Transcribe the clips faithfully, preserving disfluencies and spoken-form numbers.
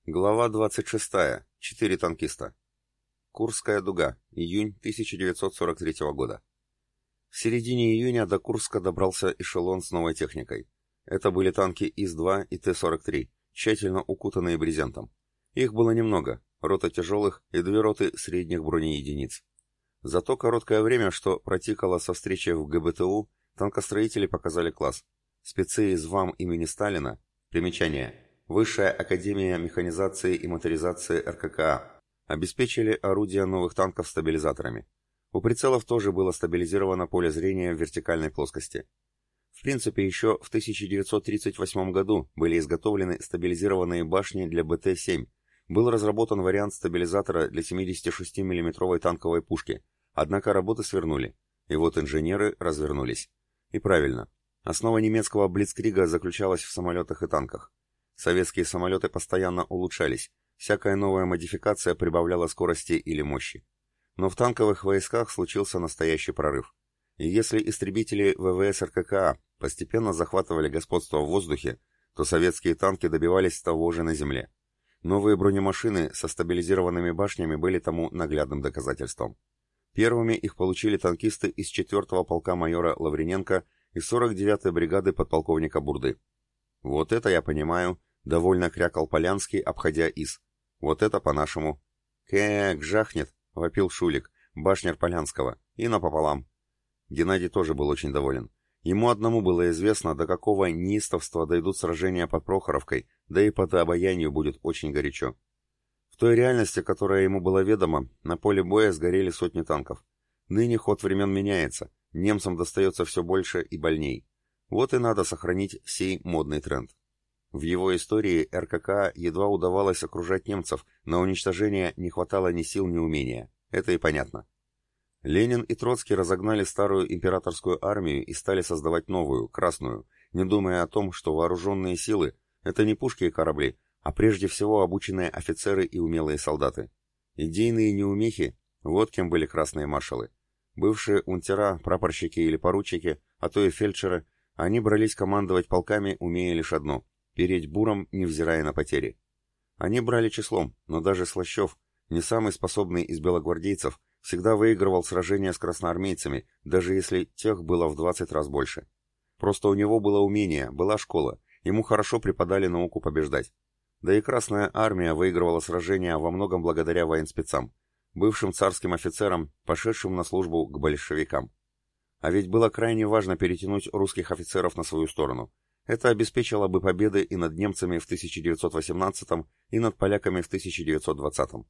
Глава двадцать шестая. Четыре танкиста. Курская дуга. Июнь тысяча девятьсот сорок третьего года. В середине июня до Курска добрался эшелон с новой техникой. Это были танки ИС-два и Т сорок три, тщательно укутанные брезентом. Их было немного, рота тяжелых и две роты средних бронеединиц. За то короткое время, что протекало со встречи в ГБТУ, танкостроители показали класс. Спецы из ВАМ имени Сталина. Примечание. Высшая академия механизации и моторизации эр ка ка а. Обеспечили орудия новых танков стабилизаторами. У прицелов тоже было стабилизировано поле зрения в вертикальной плоскости. В принципе, еще в тысяча девятьсот тридцать восьмом году были изготовлены стабилизированные башни для Бэ Тэ семь. Был разработан вариант стабилизатора для семидесятишестимиллиметровой танковой пушки, однако работы свернули. И вот инженеры развернулись. И правильно. Основа немецкого блицкрига заключалась в самолетах и танках. Советские самолеты постоянно улучшались, всякая новая модификация прибавляла скорости или мощи. Но в танковых войсках случился настоящий прорыв. И если истребители вэ вэ эс эр ка ка а постепенно захватывали господство в воздухе, то советские танки добивались того же на земле. Новые бронемашины со стабилизированными башнями были тому наглядным доказательством. Первыми их получили танкисты из четвёртого полка майора Лавриненко и сорок девятой бригады подполковника Бурды. «Вот это я понимаю», — довольно крякал Полянский, обходя ИС. «Вот это по-нашему». «Кэк, жахнет», — вопил Шулик, башнер Полянского, и напополам. Геннадий тоже был очень доволен. Ему одному было известно, до какого неистовства дойдут сражения под Прохоровкой, да и под обаянию будет очень горячо. В той реальности, которая ему была ведома, на поле боя сгорели сотни танков. Ныне ход времен меняется, немцам достается все больше и больней. Вот и надо сохранить сей модный тренд. В его истории эр ка ка а едва удавалось окружать немцев, на уничтожение не хватало ни сил, ни умения. Это и понятно. Ленин и Троцкий разогнали старую императорскую армию и стали создавать новую, красную, не думая о том, что вооруженные силы — это не пушки и корабли, а прежде всего обученные офицеры и умелые солдаты. Идейные неумехи — вот кем были красные маршалы. Бывшие унтера, прапорщики или поручики, а то и фельдшеры, они брались командовать полками, умея лишь одно — переть буром, невзирая на потери. Они брали числом, но даже Слащев, не самый способный из белогвардейцев, всегда выигрывал сражения с красноармейцами, даже если тех было в двадцать раз больше. Просто у него было умение, была школа, ему хорошо преподали науку побеждать. Да и Красная Армия выигрывала сражения во многом благодаря военспецам, бывшим царским офицерам, пошедшим на службу к большевикам. А ведь было крайне важно перетянуть русских офицеров на свою сторону. Это обеспечило бы победы и над немцами в тысяча девятьсот восемнадцатом, и над поляками в тысяча девятьсот двадцатом.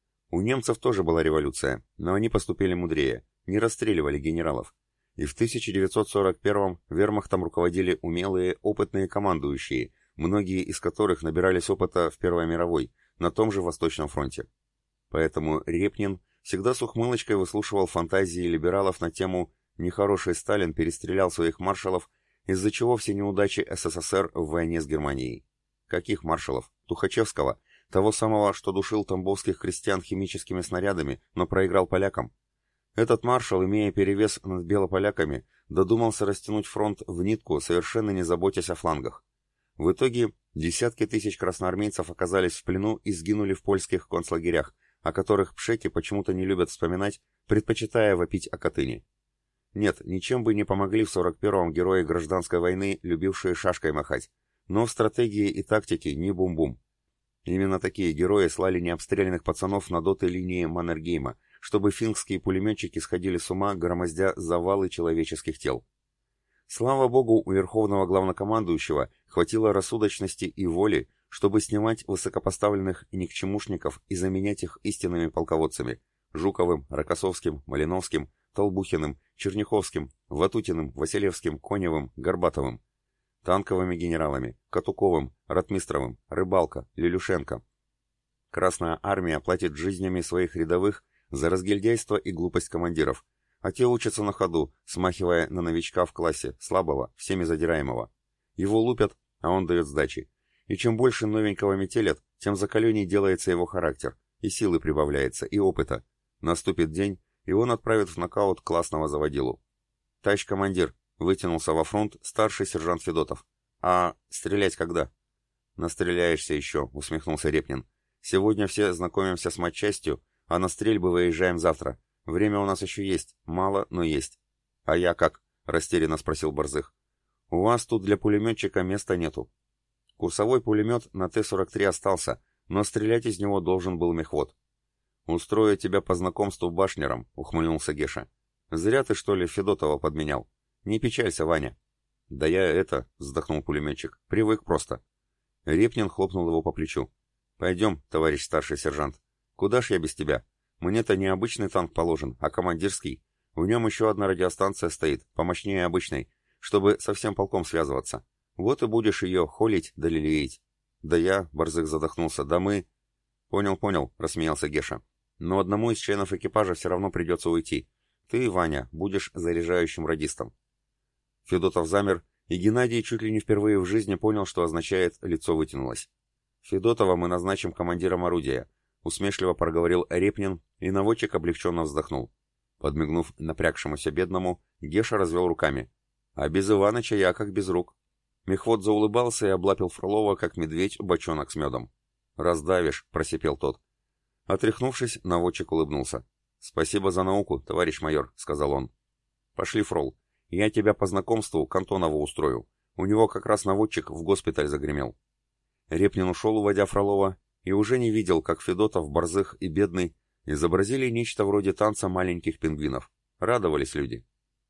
У немцев тоже была революция, но они поступили мудрее, не расстреливали генералов. И в тысяча девятьсот сорок первом вермахтом руководили умелые, опытные командующие, многие из которых набирались опыта в Первой мировой, на том же Восточном фронте. Поэтому Репнин всегда с ухмылочкой выслушивал фантазии либералов на тему «Нехороший Сталин перестрелял своих маршалов, из-за чего все неудачи эс эс эс эр в войне с Германией». Каких маршалов? Тухачевского, того самого, что душил тамбовских крестьян химическими снарядами, но проиграл полякам. Этот маршал, имея перевес над белополяками, додумался растянуть фронт в нитку, совершенно не заботясь о флангах. В итоге десятки тысяч красноармейцев оказались в плену и сгинули в польских концлагерях, о которых пшеки почему-то не любят вспоминать, предпочитая вопить о Катыни. Нет, ничем бы не помогли в сорок первом герои гражданской войны, любившие шашкой махать, но в стратегии и тактике не бум-бум. Именно такие герои слали необстрелянных пацанов на доты линии Маннергейма, чтобы финские пулеметчики сходили с ума, громоздя завалы человеческих тел. Слава богу, у верховного главнокомандующего хватило рассудочности и воли, чтобы снимать высокопоставленных никчемушников и заменять их истинными полководцами – Жуковым, Рокоссовским, Малиновским, Толбухиным, Черняховским, Ватутиным, Василевским, Коневым, Горбатовым. Танковыми генералами – Катуковым, Ротмистровым, Рыбалко, Лелюшенко. Красная армия платит жизнями своих рядовых за разгильдяйство и глупость командиров, а те учатся на ходу, смахивая на новичка в классе, слабого, всеми задираемого. Его лупят, а он дает сдачи. И чем больше новенького метелят, тем закаленней делается его характер, и силы прибавляется, и опыта. Наступит день, и он отправит в нокаут классного заводилу. «Товарищ командир», — вытянулся во фронт старший сержант Федотов. «А стрелять когда?» «Настреляешься еще», — усмехнулся Репнин. «Сегодня все знакомимся с матчастью, а на стрельбы выезжаем завтра. Время у нас еще есть. Мало, но есть». «А я как?» — растерянно спросил Борзых. «У вас тут для пулеметчика места нету. Курсовой пулемет на Т сорок три остался, но стрелять из него должен был мехвод». «Устрою тебя по знакомству башнером», — ухмыльнулся Геша. «Зря ты, что ли, Федотова подменял. Не печалься, Ваня». «Да я это», — вздохнул пулеметчик, — «привык просто». Репнин хлопнул его по плечу. «Пойдем, товарищ старший сержант. Куда ж я без тебя? Мне-то не обычный танк положен, а командирский. В нем еще одна радиостанция стоит, помощнее обычной, чтобы со всем полком связываться. Вот и будешь ее холить да лелеять». «Да я», — Борзых задохнулся, — «да мы...» «Понял, понял», — рассмеялся Геша. «Но одному из членов экипажа все равно придется уйти. Ты, Ваня, будешь заряжающим радистом». Федотов замер, и Геннадий чуть ли не впервые в жизни понял, что означает «лицо вытянулось». «Федотова мы назначим командиром орудия», — усмешливо проговорил Репнин, и наводчик облегченно вздохнул. Подмигнув напрягшемуся бедному, Геша развел руками. «А без Иваныча я как без рук». Мехвод заулыбался и облапил Фролова, как медведь, бочонок с медом. «Раздавишь», — просипел тот. Отряхнувшись, наводчик улыбнулся. «Спасибо за науку, товарищ майор», — сказал он. «Пошли, Фрол. Я тебя по знакомству к Антонову устрою. У него как раз наводчик в госпиталь загремел». Репнин ушел, уводя Фролова, и уже не видел, как Федотов, Борзых и Бедный изобразили нечто вроде танца маленьких пингвинов. Радовались люди.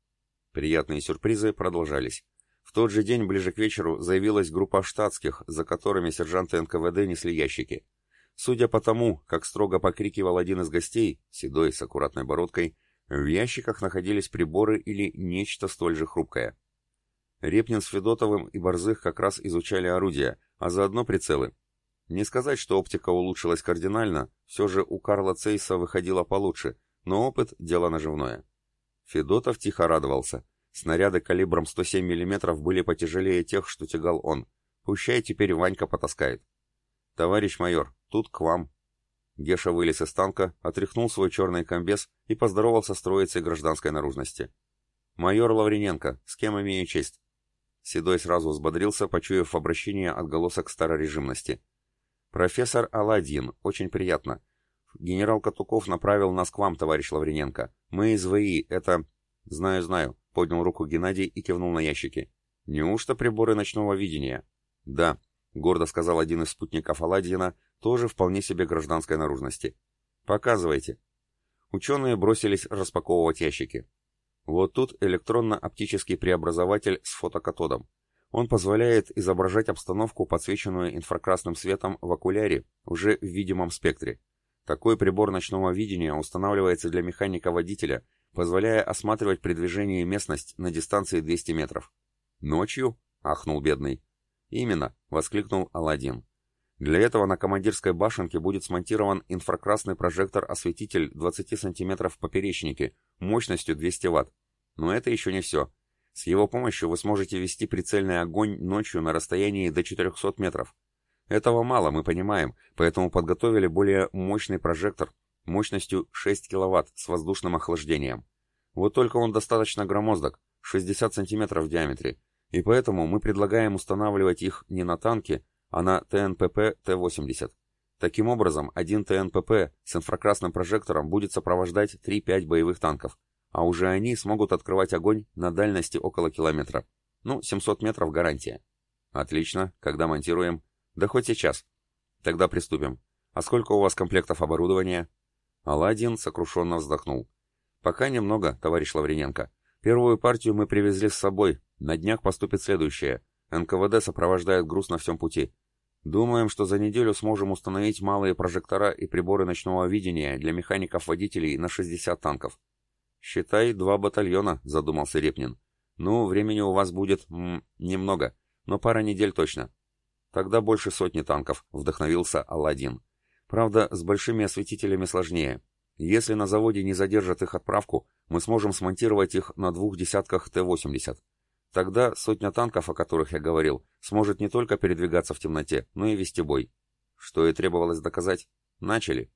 Приятные сюрпризы продолжались. В тот же день, ближе к вечеру, заявилась группа штатских, за которыми сержанты эн ка вэ дэ несли ящики. Судя по тому, как строго покрикивал один из гостей, седой с аккуратной бородкой, в ящиках находились приборы или нечто столь же хрупкое. Репнин с Федотовым и Борзых как раз изучали орудия, а заодно прицелы. Не сказать, что оптика улучшилась кардинально, все же у Карла Цейса выходило получше, но опыт – дело наживное. Федотов тихо радовался. Снаряды калибром сто семь миллиметров были потяжелее тех, что тягал он. Пущай теперь Ванька потаскает. «Товарищ майор, тут к вам». Геша вылез из танка, отряхнул свой черный комбез и поздоровался с троицей гражданской наружности. «Майор Лавриненко, с кем имею честь?» Седой сразу взбодрился, почуяв обращение отголосок старорежимности. «Профессор Аладдин, очень приятно. Генерал Катуков направил нас к вам, товарищ Лавриненко. Мы из вэ и, это...» «Знаю, знаю», — поднял руку Геннадий и кивнул на ящики. «Неужто приборы ночного видения?» «Да», — гордо сказал один из спутников Аладдина, тоже вполне себе гражданской наружности. «Показывайте». Ученые бросились распаковывать ящики. Вот тут электронно-оптический преобразователь с фотокатодом. Он позволяет изображать обстановку, подсвеченную инфракрасным светом в окуляре, уже в видимом спектре. Такой прибор ночного видения устанавливается для механика-водителя, позволяя осматривать при движении местность на дистанции двести метров. «Ночью?» — ахнул Бедный. «Именно», — воскликнул Аладдин. «Для этого на командирской башенке будет смонтирован инфракрасный прожектор-осветитель двадцать сантиметров в поперечнике, мощностью двести ватт. Но это еще не все. С его помощью вы сможете вести прицельный огонь ночью на расстоянии до четырехсот метров. Этого мало, мы понимаем, поэтому подготовили более мощный прожектор мощностью шесть киловатт с воздушным охлаждением. Вот только он достаточно громоздок, шестьдесят сантиметров в диаметре, и поэтому мы предлагаем устанавливать их не на танки, а на тэ эн пэ пэ Т восемьдесят. Таким образом, один тэ эн пэ пэ с инфракрасным прожектором будет сопровождать три-пять боевых танков, а уже они смогут открывать огонь на дальности около километра. Ну, семьсот метров гарантия. Отлично, когда монтируем? Да хоть сейчас. Тогда приступим. А сколько у вас комплектов оборудования? Аладдин сокрушенно вздохнул. Пока немного, товарищ Лавриненко. Первую партию мы привезли с собой. На днях поступит следующее. эн ка вэ дэ сопровождает груз на всем пути. Думаем, что за неделю сможем установить малые прожектора и приборы ночного видения для механиков-водителей на шестьдесят танков. «Считай, два батальона», — задумался Репнин. «Ну, времени у вас будет м, немного, но пара недель точно». «Тогда больше сотни танков», — вдохновился Аладдин. «Правда, с большими осветителями сложнее. Если на заводе не задержат их отправку, мы сможем смонтировать их на двух десятках Т восемьдесят. Тогда сотня танков, о которых я говорил, сможет не только передвигаться в темноте, но и вести бой. Что и требовалось доказать. Начали».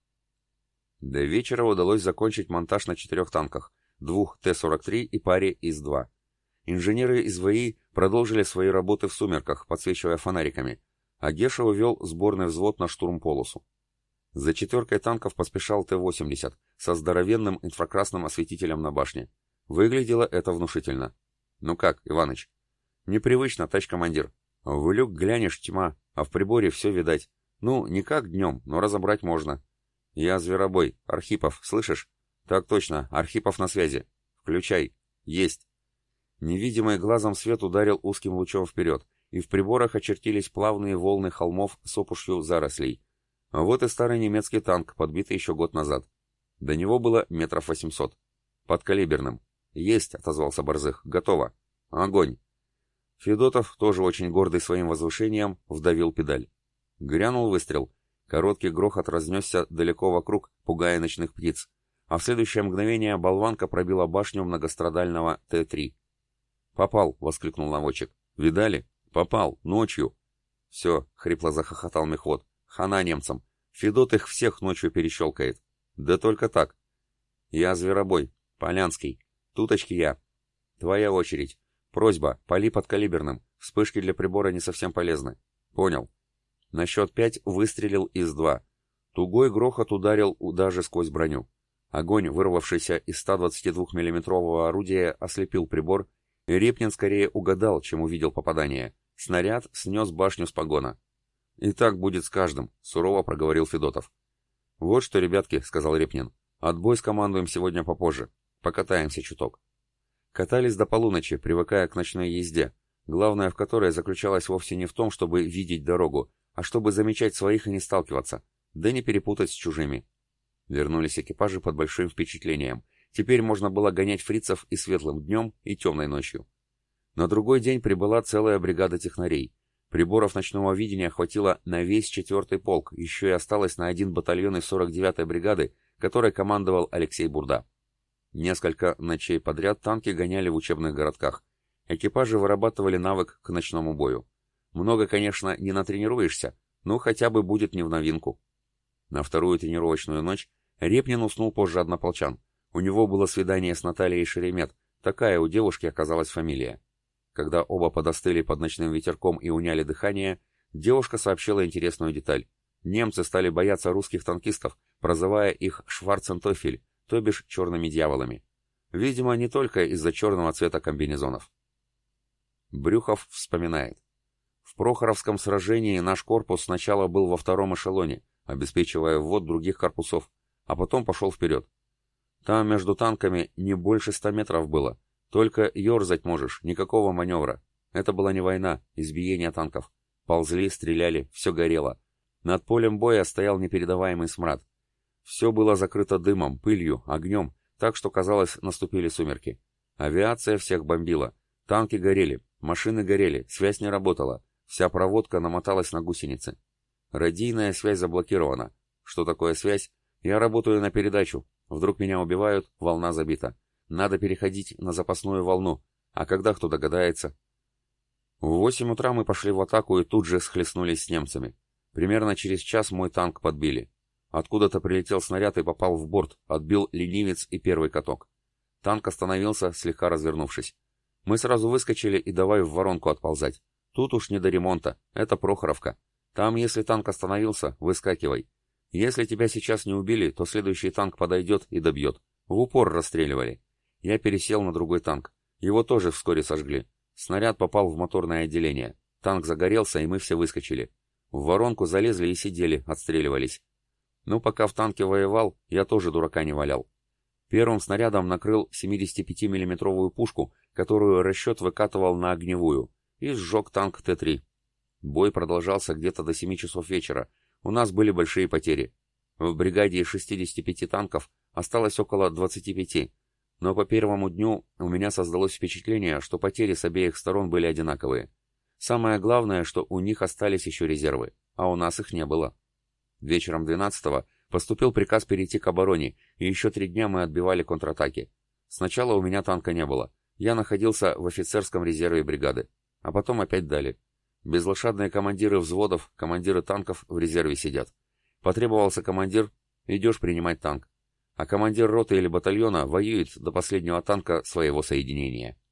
До вечера удалось закончить монтаж на четырех танках, двух Т сорок три и паре ИС два. Инженеры из вэ и продолжили свои работы в сумерках, подсвечивая фонариками, а Геша увел сборный взвод на штурмполосу. За четверкой танков поспешал Т восемьдесят со здоровенным инфракрасным осветителем на башне. Выглядело это внушительно. «Ну как, Иваныч?» «Непривычно, товарищ командир. В люк глянешь, тьма, а в приборе все видать. Ну, не как днем, но разобрать можно». «Я Зверобой. Архипов, слышишь?» «Так точно, Архипов на связи. Включай. Есть». Невидимый глазом свет ударил узким лучом вперед, и в приборах очертились плавные волны холмов с опушью зарослей. А вот и старый немецкий танк, подбитый еще год назад. До него было метров восемьсот. Подкалиберным. «Есть», — отозвался Борзых. «Готово. Огонь». Федотов, тоже очень гордый своим возвышением, вдавил педаль. Грянул выстрел. Короткий грохот разнесся далеко вокруг, пугая ночных птиц, а в следующее мгновение болванка пробила башню многострадального Т три. «Попал!» — воскликнул наводчик. «Видали? Попал! Ночью!» «Все!» — хрипло захохотал мехвод. «Хана немцам! Федот их всех ночью перещелкает!» «Да только так!» «Я Зверобой! Полянский! Туточки я!» «Твоя очередь! Просьба, пали подкалиберным! Вспышки для прибора не совсем полезны!» «Понял!» На счет пять выстрелил из два. Тугой грохот ударил даже сквозь броню. Огонь, вырвавшийся из ста двадцати двух миллиметрового орудия, ослепил прибор, и Репнин скорее угадал, чем увидел попадание. Снаряд снес башню с погона. «И так будет с каждым», — сурово проговорил Федотов. «Вот что, ребятки», — сказал Репнин, — «отбой скомандуем сегодня попозже. Покатаемся чуток». Катались до полуночи, привыкая к ночной езде, главное в которой заключалось вовсе не в том, чтобы видеть дорогу, а чтобы замечать своих и не сталкиваться, да не перепутать с чужими. Вернулись экипажи под большим впечатлением. Теперь можно было гонять фрицев и светлым днем, и темной ночью. На другой день прибыла целая бригада технарей. Приборов ночного видения хватило на весь четвертый полк, еще и осталось на один батальон из сорок девятой бригады, которой командовал Алексей Бурда. Несколько ночей подряд танки гоняли в учебных городках. Экипажи вырабатывали навык к ночному бою. Много, конечно, не натренируешься, но хотя бы будет не в новинку. На вторую тренировочную ночь Репнин уснул позже однополчан. У него было свидание с Натальей Шеремет, такая у девушки оказалась фамилия. Когда оба подостыли под ночным ветерком и уняли дыхание, девушка сообщила интересную деталь. Немцы стали бояться русских танкистов, прозывая их «Шварцентофель», то бишь черными дьяволами. Видимо, не только из-за черного цвета комбинезонов. Брюхов вспоминает. В Прохоровском сражении наш корпус сначала был во втором эшелоне, обеспечивая ввод других корпусов, а потом пошел вперед. Там между танками не больше ста метров было, только ерзать можешь, никакого маневра. Это была не война, избиение танков. Ползли, стреляли, все горело. Над полем боя стоял непередаваемый смрад. Все было закрыто дымом, пылью, огнем, так что, казалось, наступили сумерки. Авиация всех бомбила. Танки горели, машины горели, связь не работала. Вся проводка намоталась на гусеницы. Радийная связь заблокирована. Что такое связь? Я работаю на передачу. Вдруг меня убивают, волна забита. Надо переходить на запасную волну. А когда кто догадается? В восемь утра мы пошли в атаку и тут же схлестнулись с немцами. Примерно через час мой танк подбили. Откуда-то прилетел снаряд и попал в борт, отбил ленивец и первый каток. Танк остановился, слегка развернувшись. Мы сразу выскочили и давай в воронку отползать. Тут уж не до ремонта, это Прохоровка. Там, если танк остановился, выскакивай. Если тебя сейчас не убили, то следующий танк подойдет и добьет. В упор расстреливали. Я пересел на другой танк. Его тоже вскоре сожгли. Снаряд попал в моторное отделение. Танк загорелся, и мы все выскочили. В воронку залезли и сидели, отстреливались. Ну, пока в танке воевал, я тоже дурака не валял. Первым снарядом накрыл семидесятипятимиллиметровую пушку, которую расчет выкатывал на огневую, и сжег танк Т три. Бой продолжался где-то до семи часов вечера. У нас были большие потери. В бригаде из шестидесяти пяти танков осталось около двадцати пяти, но по первому дню у меня создалось впечатление, что потери с обеих сторон были одинаковые. Самое главное, что у них остались еще резервы, а у нас их не было. Вечером двенадцатого поступил приказ перейти к обороне, и еще три дня мы отбивали контратаки. Сначала у меня танка не было. Я находился в офицерском резерве бригады. А потом опять дали. Безлошадные командиры взводов, командиры танков в резерве сидят. Потребовался командир, идешь принимать танк. А командир роты или батальона воюет до последнего танка своего соединения.